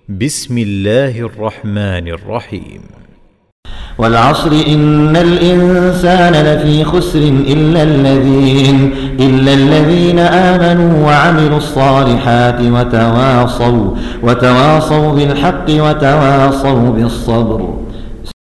بسم الله الرحمن الرحيم. والعصر إن الإنسان لفي خسر إلا الذين آمنوا وعملوا الصالحات وتواصوا بالحق وتواصوا بالصبر.